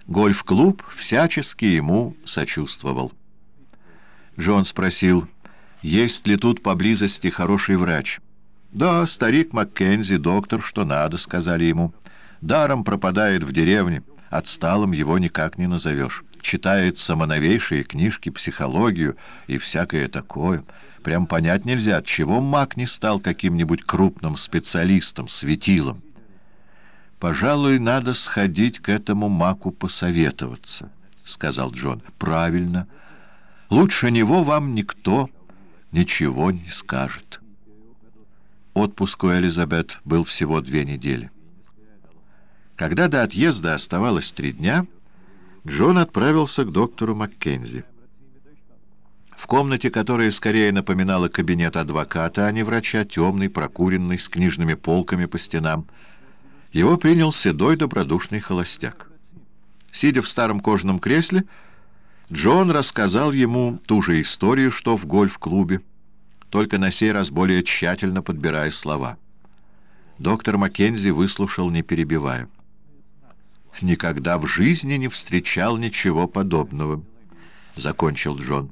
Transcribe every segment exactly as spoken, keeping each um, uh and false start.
Гольф-клуб всячески ему сочувствовал. Джон спросил, есть ли тут поблизости хороший врач. «Да, старик Маккензи, доктор, что надо», — сказали ему. «Даром пропадает в деревне, отсталым его никак не назовешь. Читает самоновейшие книжки, психологию и всякое такое. Прям понять нельзя, отчего Мак не стал каким-нибудь крупным специалистом, светилом». «Пожалуй, надо сходить к этому Маку посоветоваться», — сказал Джон. «Правильно. Лучше него вам никто ничего не скажет». Отпуск у Элизабет был всего две недели. Когда до отъезда оставалось три дня, Джон отправился к доктору Маккензи. В комнате, которая скорее напоминала кабинет адвоката, а не врача, темный, прокуренный, с книжными полками по стенам, его принял седой добродушный холостяк. Сидя в старом кожаном кресле, Джон рассказал ему ту же историю, что в гольф-клубе, только на сей раз более тщательно подбирая слова. Доктор Маккензи выслушал, не перебивая. «Никогда в жизни не встречал ничего подобного», — закончил Джон.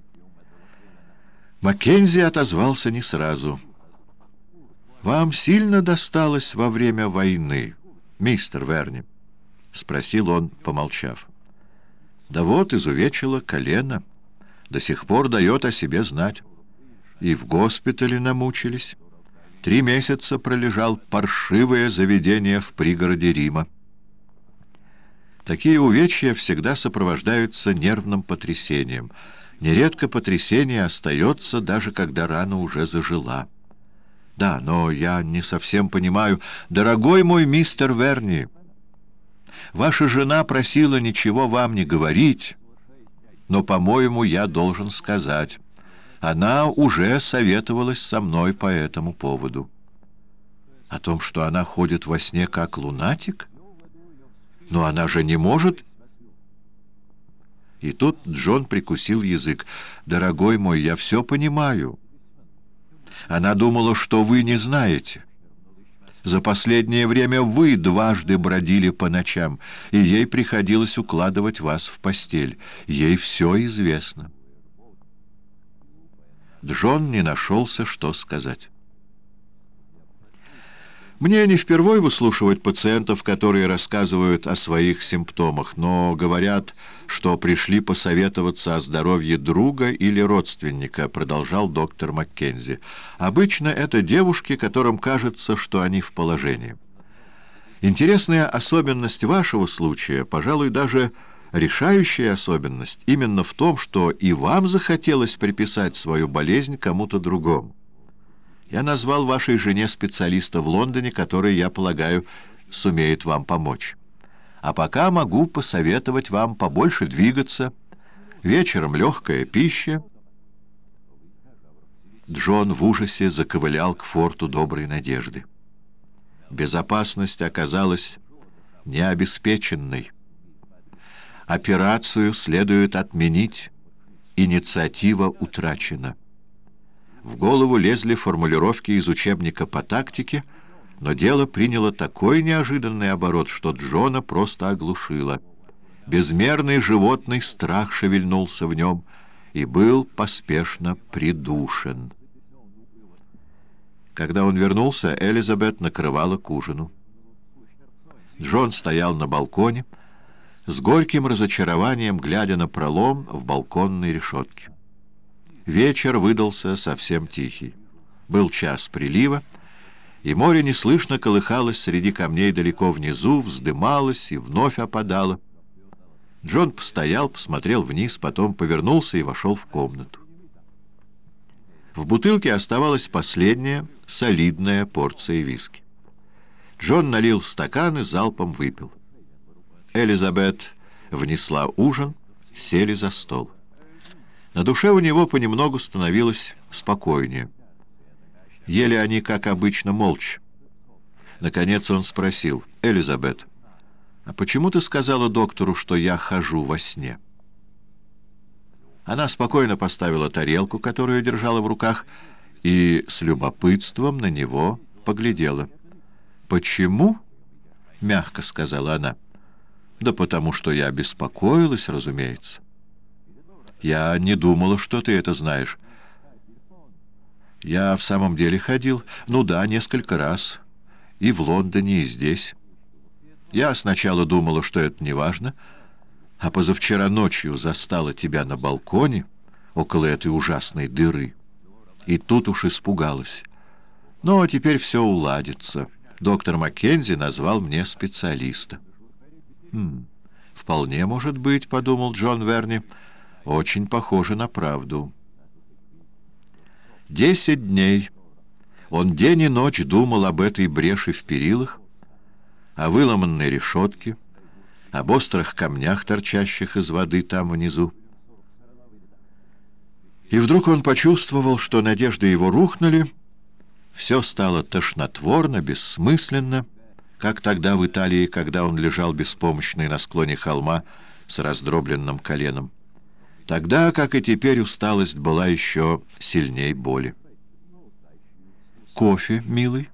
Маккензи отозвался не сразу. «Вам сильно досталось во время войны, мистер Верни?» — спросил он, помолчав. «Да вот, изувечило колено. До сих пор дает о себе знать. И в госпитале намучились. Три месяца пролежал, паршивое заведение в пригороде Рима. Такие увечья всегда сопровождаются нервным потрясением. Нередко потрясение остается, даже когда рана уже зажила. Да, но я не совсем понимаю. Дорогой мой мистер Верни, ваша жена просила ничего вам не говорить, но, по-моему, я должен сказать. Она уже советовалась со мной по этому поводу. О том, что она ходит во сне как лунатик? Но она же не может... И тут Джон прикусил язык. «Дорогой мой, я все понимаю. Она думала, что вы не знаете. За последнее время вы дважды бродили по ночам, и ей приходилось укладывать вас в постель. Ей все известно». Джон не нашелся, что сказать. Мне не впервой выслушивать пациентов, которые рассказывают о своих симптомах, но говорят, что пришли посоветоваться о здоровье друга или родственника, продолжал доктор Маккензи. Обычно это девушки, которым кажется, что они в положении. Интересная особенность вашего случая, пожалуй, даже решающая особенность, именно в том, что и вам захотелось приписать свою болезнь кому-то другому. Я назвал вашей жене специалиста в Лондоне, который, я полагаю, сумеет вам помочь. А пока могу посоветовать вам побольше двигаться. Вечером легкая пища». Джон в ужасе заковылял к форту Доброй Надежды. Безопасность оказалась необеспеченной. Операцию следует отменить. Инициатива утрачена. В голову лезли формулировки из учебника по тактике, но дело приняло такой неожиданный оборот, что Джона просто оглушило. Безмерный животный страх шевельнулся в нем и был поспешно придушен. Когда он вернулся, Элизабет накрывала к ужину. Джон стоял на балконе, с горьким разочарованием глядя на пролом в балконной решетке. Вечер выдался совсем тихий. Был час прилива, и море неслышно колыхалось среди камней далеко внизу, вздымалось и вновь опадало. Джон постоял, посмотрел вниз, потом повернулся и вошел в комнату. В бутылке оставалась последняя, солидная порция виски. Джон налил стакан и залпом выпил. Элизабет внесла ужин, сели за стол. На душе у него понемногу становилось спокойнее. Ели они, как обычно, молча. Наконец он спросил: «Элизабет, а почему ты сказала доктору, что я хожу во сне?» Она спокойно поставила тарелку, которую держала в руках, и с любопытством на него поглядела. «Почему?» — мягко сказала она. Да потому что я беспокоилась, разумеется. Я не думала, что ты это знаешь. Я в самом деле ходил? Ну да, несколько раз. И в Лондоне, и здесь. Я сначала думала, что это не важно, а позавчера ночью застала тебя на балконе около этой ужасной дыры. И тут уж испугалась. Но теперь все уладится. Доктор Маккензи назвал мне специалиста. «Хм, вполне может быть», — подумал Джон Верни. «Очень похоже на правду». Десять дней он день и ночь думал об этой бреши в перилах, о выломанной решетке, об острых камнях, торчащих из воды там внизу. И вдруг он почувствовал, что надежды его рухнули, все стало тошнотворно, бессмысленно, как тогда в Италии, когда он лежал беспомощный на склоне холма с раздробленным коленом. Тогда, как и теперь, усталость была еще сильней боли. «Кофе, милый?»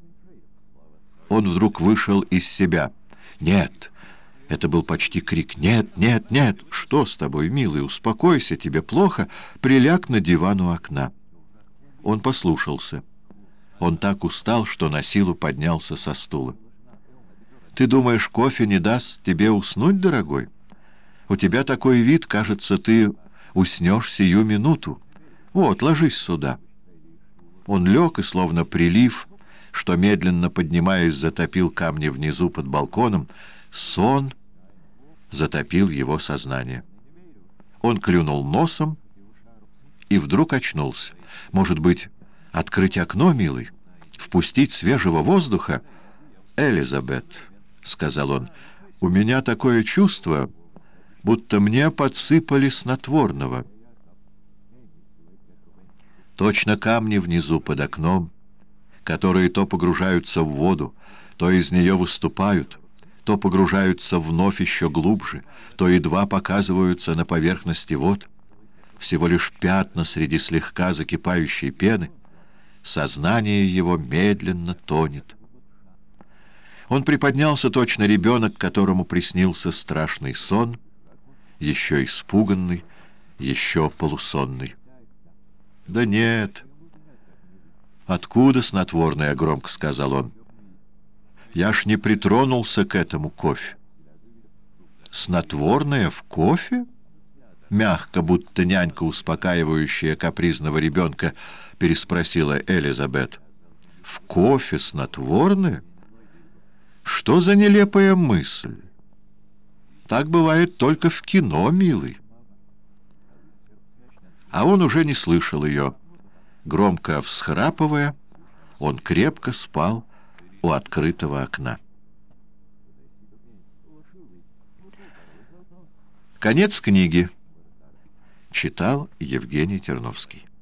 Он вдруг вышел из себя. «Нет!» Это был почти крик. «Нет, нет, нет! Что с тобой, милый? Успокойся, тебе плохо? Приляг на диван у окна». Он послушался. Он так устал, что на силу поднялся со стула. «Ты думаешь, кофе не даст тебе уснуть, дорогой? У тебя такой вид, кажется, ты уснешь сию минуту. Вот, ложись сюда». Он лег, и словно прилив, что, медленно поднимаясь, затопил камни внизу под балконом, сон затопил его сознание. Он клюнул носом и вдруг очнулся. «Может быть, открыть окно, милый? Впустить свежего воздуха?» «Элизабет», — сказал он, — «у меня такое чувство, будто мне подсыпали снотворного». Точно камни внизу под окном, которые то погружаются в воду, то из нее выступают, то погружаются вновь еще глубже, то едва показываются на поверхности вод, всего лишь пятна среди слегка закипающей пены, сознание его медленно тонет. Он приподнялся, точно ребенок, которому приснился страшный сон, еще испуганный, еще полусонный. «Да нет». «Откуда снотворное?» — громко сказал он. «Я ж не притронулся к этому кофе». «Снотворное в кофе?» Мягко, будто нянька, успокаивающая капризного ребенка, переспросила Элизабет. «В кофе снотворное? Что за нелепая мысль? Так бывает только в кино, милый». А он уже не слышал ее. Громко всхрапывая, он крепко спал у открытого окна. Конец книги. Читал Евгений Терновский.